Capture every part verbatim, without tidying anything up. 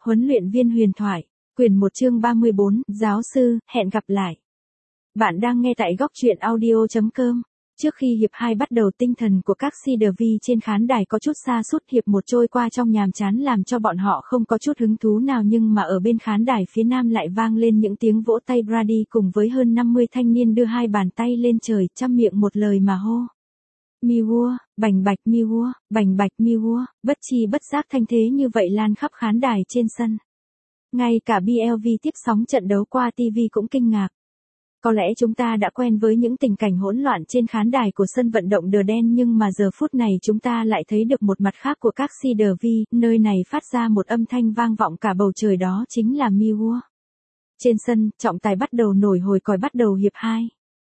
Huấn luyện viên huyền thoại, quyển một chương ba mươi bốn, giáo sư, hẹn gặp lại. Bạn đang nghe tại góc truyện audio chấm com. Trước khi hiệp hai bắt đầu, tinh thần của các Cedar V trên khán đài có chút sa sút, hiệp một trôi qua trong nhàm chán làm cho bọn họ không có chút hứng thú nào, nhưng mà ở bên khán đài phía nam lại vang lên những tiếng vỗ tay. Brady cùng với hơn năm mươi thanh niên đưa hai bàn tay lên trời, trăm miệng một lời mà hô. Miwa, bành bạch Miwa, bành bạch Miwa, bất chi bất giác thanh thế như vậy lan khắp khán đài trên sân. Ngay cả bê lờ vê tiếp sóng trận đấu qua ti vi cũng kinh ngạc. Có lẽ chúng ta đã quen với những tình cảnh hỗn loạn trên khán đài của sân vận động Đờ Đen, nhưng mà giờ phút này chúng ta lại thấy được một mặt khác của các Cedar V, nơi này phát ra một âm thanh vang vọng cả bầu trời, đó chính là Miwa. Trên sân, trọng tài bắt đầu nổi hồi còi bắt đầu hiệp hai.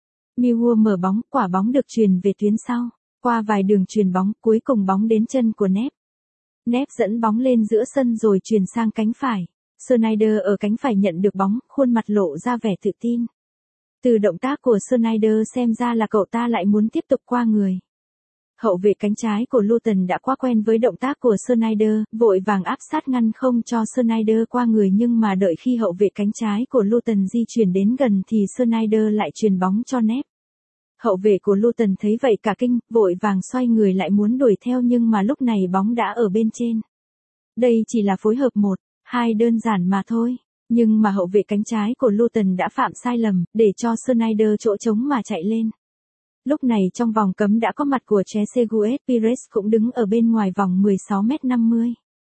Miwa mở bóng, quả bóng được truyền về tuyến sau, qua vài đường truyền bóng, cuối cùng bóng đến chân của Nep. Nep dẫn bóng lên giữa sân rồi truyền sang cánh phải. Snyder ở cánh phải nhận được bóng, khuôn mặt lộ ra vẻ tự tin. Từ động tác của Snyder xem ra là cậu ta lại muốn tiếp tục qua người. Hậu vệ cánh trái của Luton đã quá quen với động tác của Snyder, vội vàng áp sát ngăn không cho Snyder qua người, nhưng mà đợi khi hậu vệ cánh trái của Luton di chuyển đến gần thì Snyder lại truyền bóng cho Nep. Hậu vệ của Luton thấy vậy cả kinh, vội vàng xoay người lại muốn đuổi theo, nhưng mà lúc này bóng đã ở bên trên. Đây chỉ là phối hợp một, hai đơn giản mà thôi. Nhưng mà hậu vệ cánh trái của Luton đã phạm sai lầm, để cho Snyder chỗ trống mà chạy lên. Lúc này trong vòng cấm đã có mặt của Trezeguet, Pires cũng đứng ở bên ngoài vòng mười sáu mét năm mươi.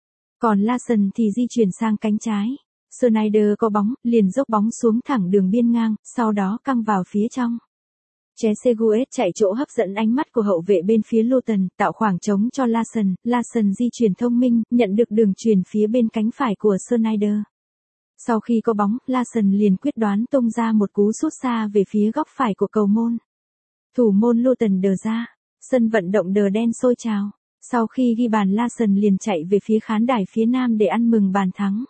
Còn Larsson thì di chuyển sang cánh trái. Snyder có bóng, liền dốc bóng xuống thẳng đường biên ngang, sau đó căng vào phía trong. Trezeguet chạy chỗ hấp dẫn ánh mắt của hậu vệ bên phía Luton, tạo khoảng trống cho Larsson. Larsson di chuyển thông minh, nhận được đường truyền phía bên cánh phải của Snyder. Sau khi có bóng, Larsson liền quyết đoán tung ra một cú sút xa về phía góc phải của cầu môn. Thủ môn Luton đờ ra, sân vận động Đờ Đen sôi trào. Sau khi ghi bàn, Larsson liền chạy về phía khán đài phía nam để ăn mừng bàn thắng.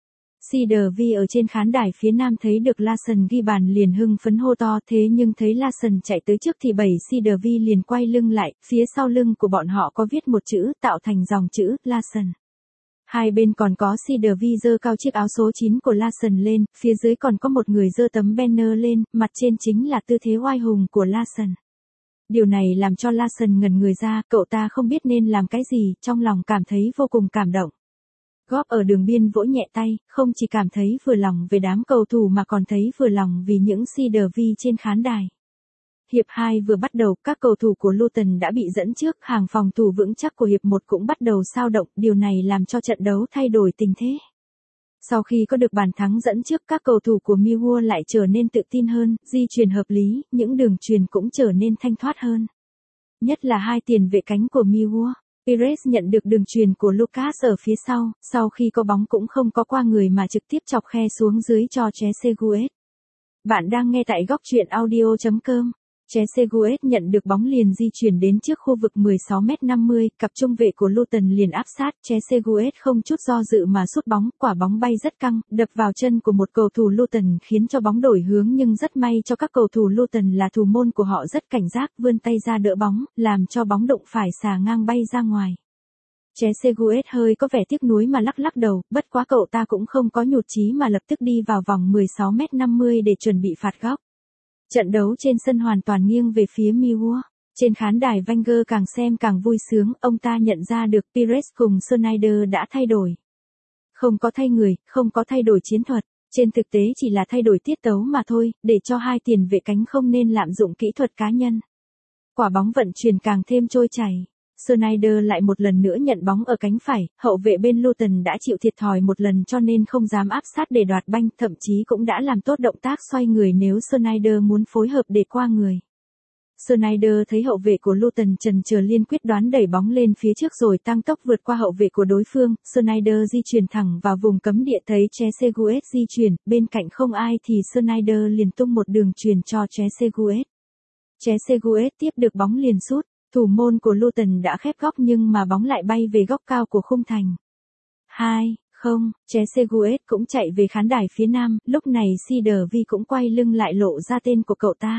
Cedar V ở trên khán đài phía nam thấy được Larsson ghi bàn liền hưng phấn hô to, thế nhưng thấy Larsson chạy tới trước thì bảy Cedar V liền quay lưng lại, phía sau lưng của bọn họ có viết một chữ, tạo thành dòng chữ Larsson. Hai bên còn có Cedar V giơ cao chiếc áo số chín của Larsson lên, phía dưới còn có một người giơ tấm banner lên, mặt trên chính là tư thế oai hùng của Larsson. Điều này làm cho Larsson ngẩn người ra, cậu ta không biết nên làm cái gì, trong lòng cảm thấy vô cùng cảm động. Góp ở đường biên vỗ nhẹ tay, không chỉ cảm thấy vừa lòng về đám cầu thủ mà còn thấy vừa lòng vì những Cedar V trên khán đài. Hiệp hai vừa bắt đầu, các cầu thủ của Luton đã bị dẫn trước, hàng phòng thủ vững chắc của hiệp một cũng bắt đầu xao động, điều này làm cho trận đấu thay đổi tình thế. Sau khi có được bàn thắng dẫn trước, các cầu thủ của Miwa lại trở nên tự tin hơn, di chuyển hợp lý, những đường truyền cũng trở nên thanh thoát hơn. Nhất là hai tiền vệ cánh của Miwa. Pires nhận được đường truyền của Lucas ở phía sau, sau khi có bóng cũng không có qua người mà trực tiếp chọc khe xuống dưới cho Trezeguet. Bạn đang nghe tại góc truyện audio chấm com. Trezeguet nhận được bóng liền di chuyển đến trước khu vực mười sáu mét năm mươi, cặp trung vệ của Luton liền áp sát, Trezeguet không chút do dự mà sút bóng, quả bóng bay rất căng, đập vào chân của một cầu thủ Luton khiến cho bóng đổi hướng, nhưng rất may cho các cầu thủ Luton là thủ môn của họ rất cảnh giác, vươn tay ra đỡ bóng, làm cho bóng đụng phải xà ngang bay ra ngoài. Trezeguet hơi có vẻ tiếc nuối mà lắc lắc đầu, bất quá cậu ta cũng không có nhụt chí mà lập tức đi vào vòng mười sáu mét năm mươi để chuẩn bị phạt góc. Trận đấu trên sân hoàn toàn nghiêng về phía Miwa. Trên khán đài Wenger càng xem càng vui sướng, ông ta nhận ra được Pires cùng Snyder đã thay đổi. Không có thay người, không có thay đổi chiến thuật, trên thực tế chỉ là thay đổi tiết tấu mà thôi, để cho hai tiền vệ cánh không nên lạm dụng kỹ thuật cá nhân. Quả bóng vận chuyển càng thêm trôi chảy. Snyder lại một lần nữa nhận bóng ở cánh phải, hậu vệ bên Luton đã chịu thiệt thòi một lần cho nên không dám áp sát để đoạt banh, thậm chí cũng đã làm tốt động tác xoay người nếu Snyder muốn phối hợp để qua người. Snyder thấy hậu vệ của Luton chần chờ liên quyết đoán đẩy bóng lên phía trước rồi tăng tốc vượt qua hậu vệ của đối phương, Snyder di chuyển thẳng vào vùng cấm địa, thấy Trezeguet di chuyển, bên cạnh không ai thì Snyder liền tung một đường truyền cho Trezeguet. Trezeguet tiếp được bóng liền sút. Thủ môn của Luton đã khép góc nhưng mà bóng lại bay về góc cao của khung thành. hai không, Trezeguet cũng chạy về khán đài phía nam, lúc này Cedar V cũng quay lưng lại lộ ra tên của cậu ta.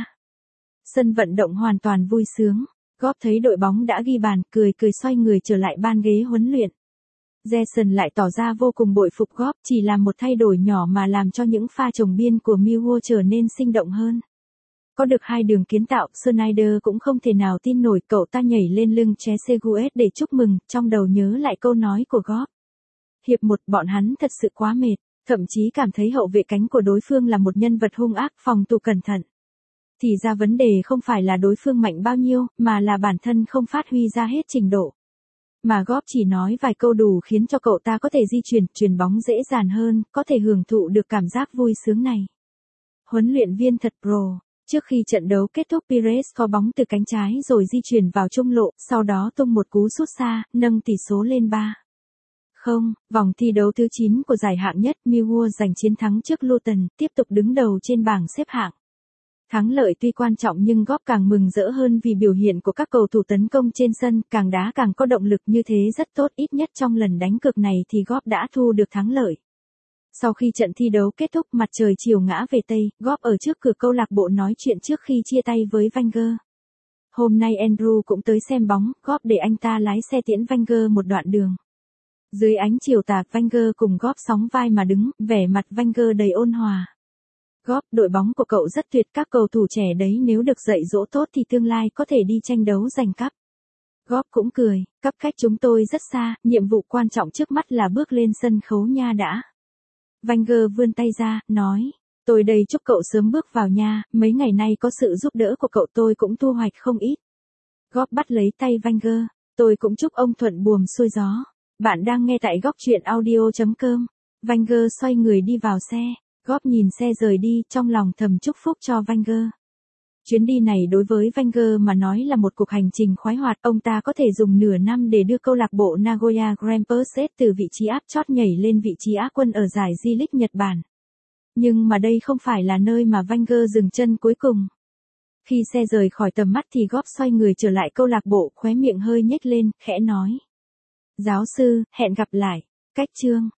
Sân vận động hoàn toàn vui sướng, Góp thấy đội bóng đã ghi bàn, cười cười xoay người trở lại ban ghế huấn luyện. Jason lại tỏ ra vô cùng bội phục Góp, chỉ là một thay đổi nhỏ mà làm cho những pha chồng biên của Millwall trở nên sinh động hơn. Có được hai đường kiến tạo, Snyder cũng không thể nào tin nổi cậu ta nhảy lên lưng Trezeguet để chúc mừng, trong đầu nhớ lại câu nói của Góp. Hiệp một bọn hắn thật sự quá mệt, thậm chí cảm thấy hậu vệ cánh của đối phương là một nhân vật hung ác, phòng thủ cẩn thận. Thì ra vấn đề không phải là đối phương mạnh bao nhiêu, mà là bản thân không phát huy ra hết trình độ. Mà Góp chỉ nói vài câu đủ khiến cho cậu ta có thể di chuyển, chuyền bóng dễ dàng hơn, có thể hưởng thụ được cảm giác vui sướng này. Huấn luyện viên thật pro. Trước khi trận đấu kết thúc Pires có bóng từ cánh trái rồi di chuyển vào trung lộ, sau đó tung một cú sút xa, nâng tỷ số lên ba không. Vòng thi đấu thứ chín của giải hạng nhất, Millwall giành chiến thắng trước Luton, tiếp tục đứng đầu trên bảng xếp hạng. Thắng lợi tuy quan trọng nhưng Góp càng mừng rỡ hơn vì biểu hiện của các cầu thủ tấn công trên sân, càng đá càng có động lực như thế rất tốt, ít nhất trong lần đánh cược này thì Góp đã thu được thắng lợi. Sau khi trận thi đấu kết thúc, mặt trời chiều ngã về Tây, Góp ở trước cửa câu lạc bộ nói chuyện trước khi chia tay với Wenger. Hôm nay Andrew cũng tới xem bóng, Góp để anh ta lái xe tiễn Wenger một đoạn đường. Dưới ánh chiều tà, Wenger cùng Góp sóng vai mà đứng, vẻ mặt Wenger đầy ôn hòa. Góp, đội bóng của cậu rất tuyệt, các cầu thủ trẻ đấy nếu được dạy dỗ tốt thì tương lai có thể đi tranh đấu giành cúp. Góp cũng cười, cấp cách chúng tôi rất xa, nhiệm vụ quan trọng trước mắt là bước lên sân khấu nha đã. Wenger vươn tay ra, nói, tôi đây chúc cậu sớm bước vào nha, mấy ngày nay có sự giúp đỡ của cậu tôi cũng thu hoạch không ít. Góp bắt lấy tay Wenger, tôi cũng chúc ông thuận buồm xuôi gió. Bạn đang nghe tại góc truyện audio chấm com. Wenger xoay người đi vào xe, Góp nhìn xe rời đi, trong lòng thầm chúc phúc cho Wenger. Chuyến đi này đối với Wenger mà nói là một cuộc hành trình khoái hoạt, ông ta có thể dùng nửa năm để đưa câu lạc bộ Nagoya Grampus từ vị trí áp chót nhảy lên vị trí Á quân ở giải J-League Nhật Bản. Nhưng mà đây không phải là nơi mà Wenger dừng chân cuối cùng. Khi xe rời khỏi tầm mắt thì Góp xoay người trở lại câu lạc bộ, khóe miệng hơi nhếch lên, khẽ nói. Giáo sư, hẹn gặp lại. Cách chương.